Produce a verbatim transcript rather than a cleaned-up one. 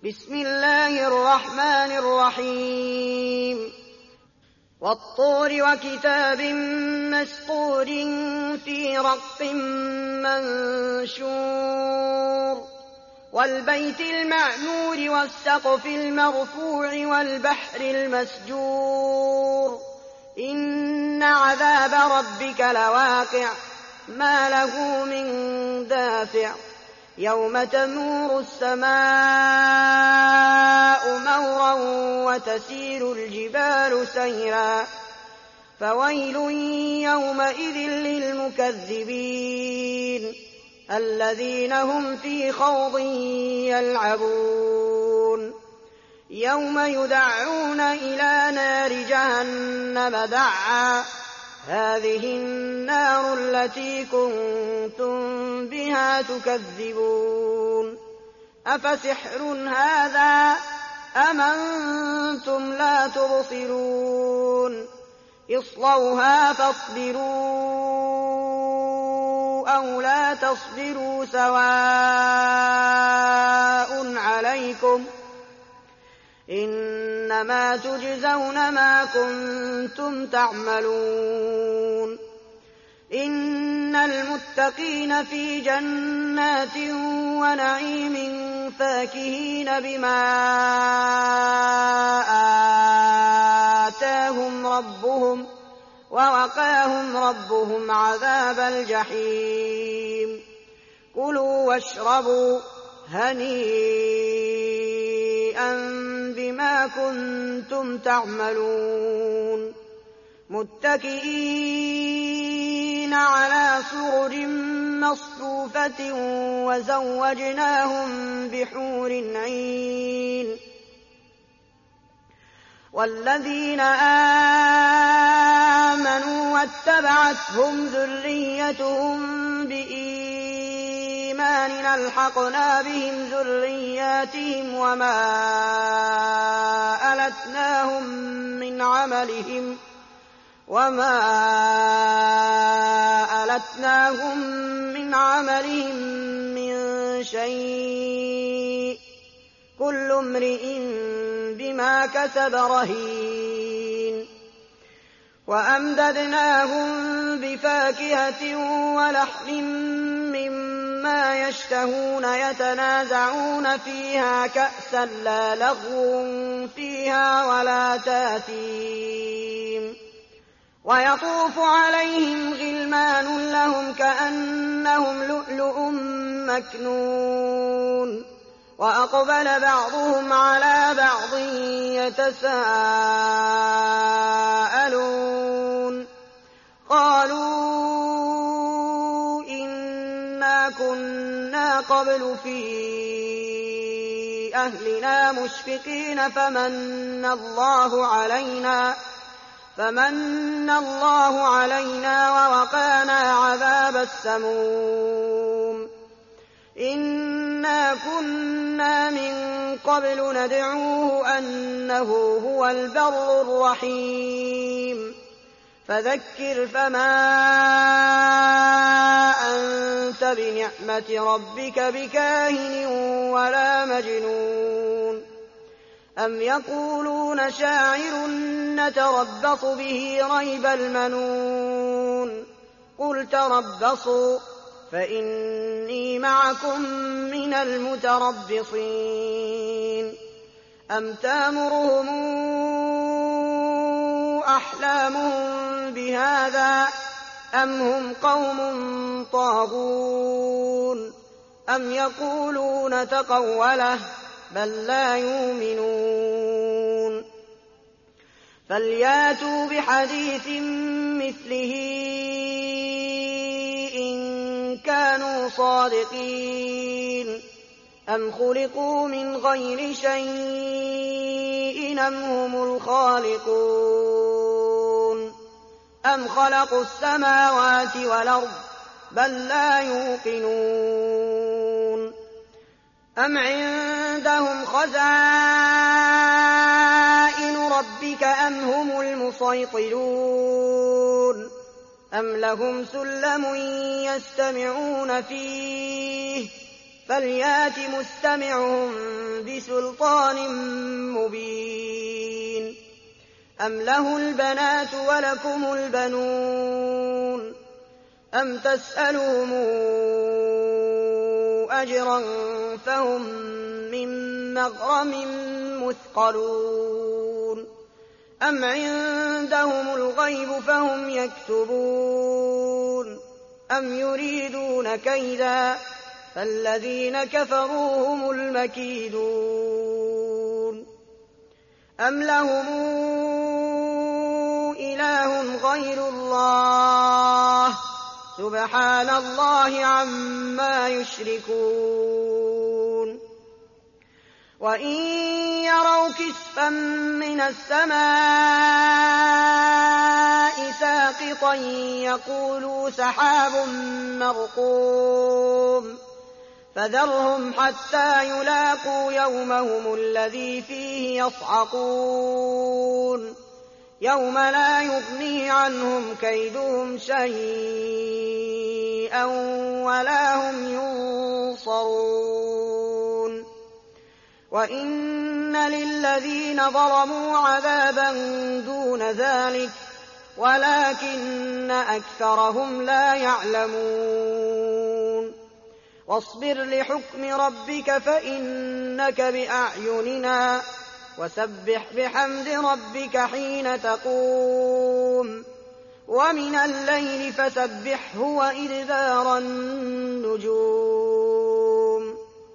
بسم الله الرحمن الرحيم والطور وكتاب مسطور في رق منشور والبيت المعمور والسقف المرفوع والبحر المسجور إن عذاب ربك لواقع ما له من دافع يوم تمور السماء مورا وتسير الجبال سيرا فويل يومئذ للمكذبين الذين هم في خوض يلعبون يوم يدعون إلى نار جهنم دعا هذه النار التي كنتم بها تكذبون أفسحر هذا أم أنتم لا تبصرون اصلوها فاصبروا أو لا تصبروا سواء عليكم إنما تجزون ما كنتم تعملون إن المتقين في جنات ونعيم فاكهين بما آتاهم ربهم ووقاهم ربهم عذاب الجحيم كلوا واشربوا هنيئا بما كنتم تعملون متكئين على سرر مصفوفة وزوجناهم بحور عين والذين آمنوا واتبعتهم ذريتهم بإيمان ألحقنا بهم ذرياتهم وما ألتناهم من عملهم وما ألتناهم من عملهم من شيء كل امرئ بما كسب رهين وأمددناهم بفاكهة ولحم مما يشتهون يتنازعون فيها كأسا لا لغو فيها ولا تاثيم ويطوف عليهم غلمان لهم كأنهم لؤلؤ مكنون وأقبل بعضهم على بعض يتساءلون قالوا إنا كنا قبل في أهلنا مشفقين فمن الله علينا فمن الله علينا ووقانا عذاب السموم إنا كنا من قبل ندعوه أنه هو البر الرحيم فذكر فما أنت بنعمة ربك بكاهن ولا مجنون أم يقولون شاعر نتربص به ريب المنون قل تربصوا فإني معكم من المتربصين أم تامرهم أحلامهم بهذا أم هم قوم طاغون أم يقولون تقوله بل لا يؤمنون فلياتوا بحديث مثله إن كانوا صادقين أم خلقوا من غير شيء أم هم الخالقون أم خلقوا السماوات والأرض بل لا يوقنون أم عندهم خزائن ربك أم هم المسيطرون أم لهم سلم يستمعون فيه فليات مستمعهم بسلطان مبين أم له البنات ولكم البنون أم تسألهم أجرا فهم من مغرم مثقلون أم عندهم الغيب فهم يكتبون أم يريدون كيدا فالذين كفروا هم المكيدون أم لهم إله غير الله سبحان الله عما يشركون وإن يروا كسفا من السماء ساقطا يقولوا سحاب مرقوم فذرهم حتى يلاقوا يومهم الذي فيه يصعقون يوم لا يغني عنهم كيدهم شيئا ولا هم ينصرون وإن للذين ظلموا عذابا دون ذلك ولكن أكثرهم لا يعلمون واصبر لحكم ربك فإنك بأعيننا وسبح بحمد ربك حين تقوم ومن الليل فسبحه وإدبار النجوم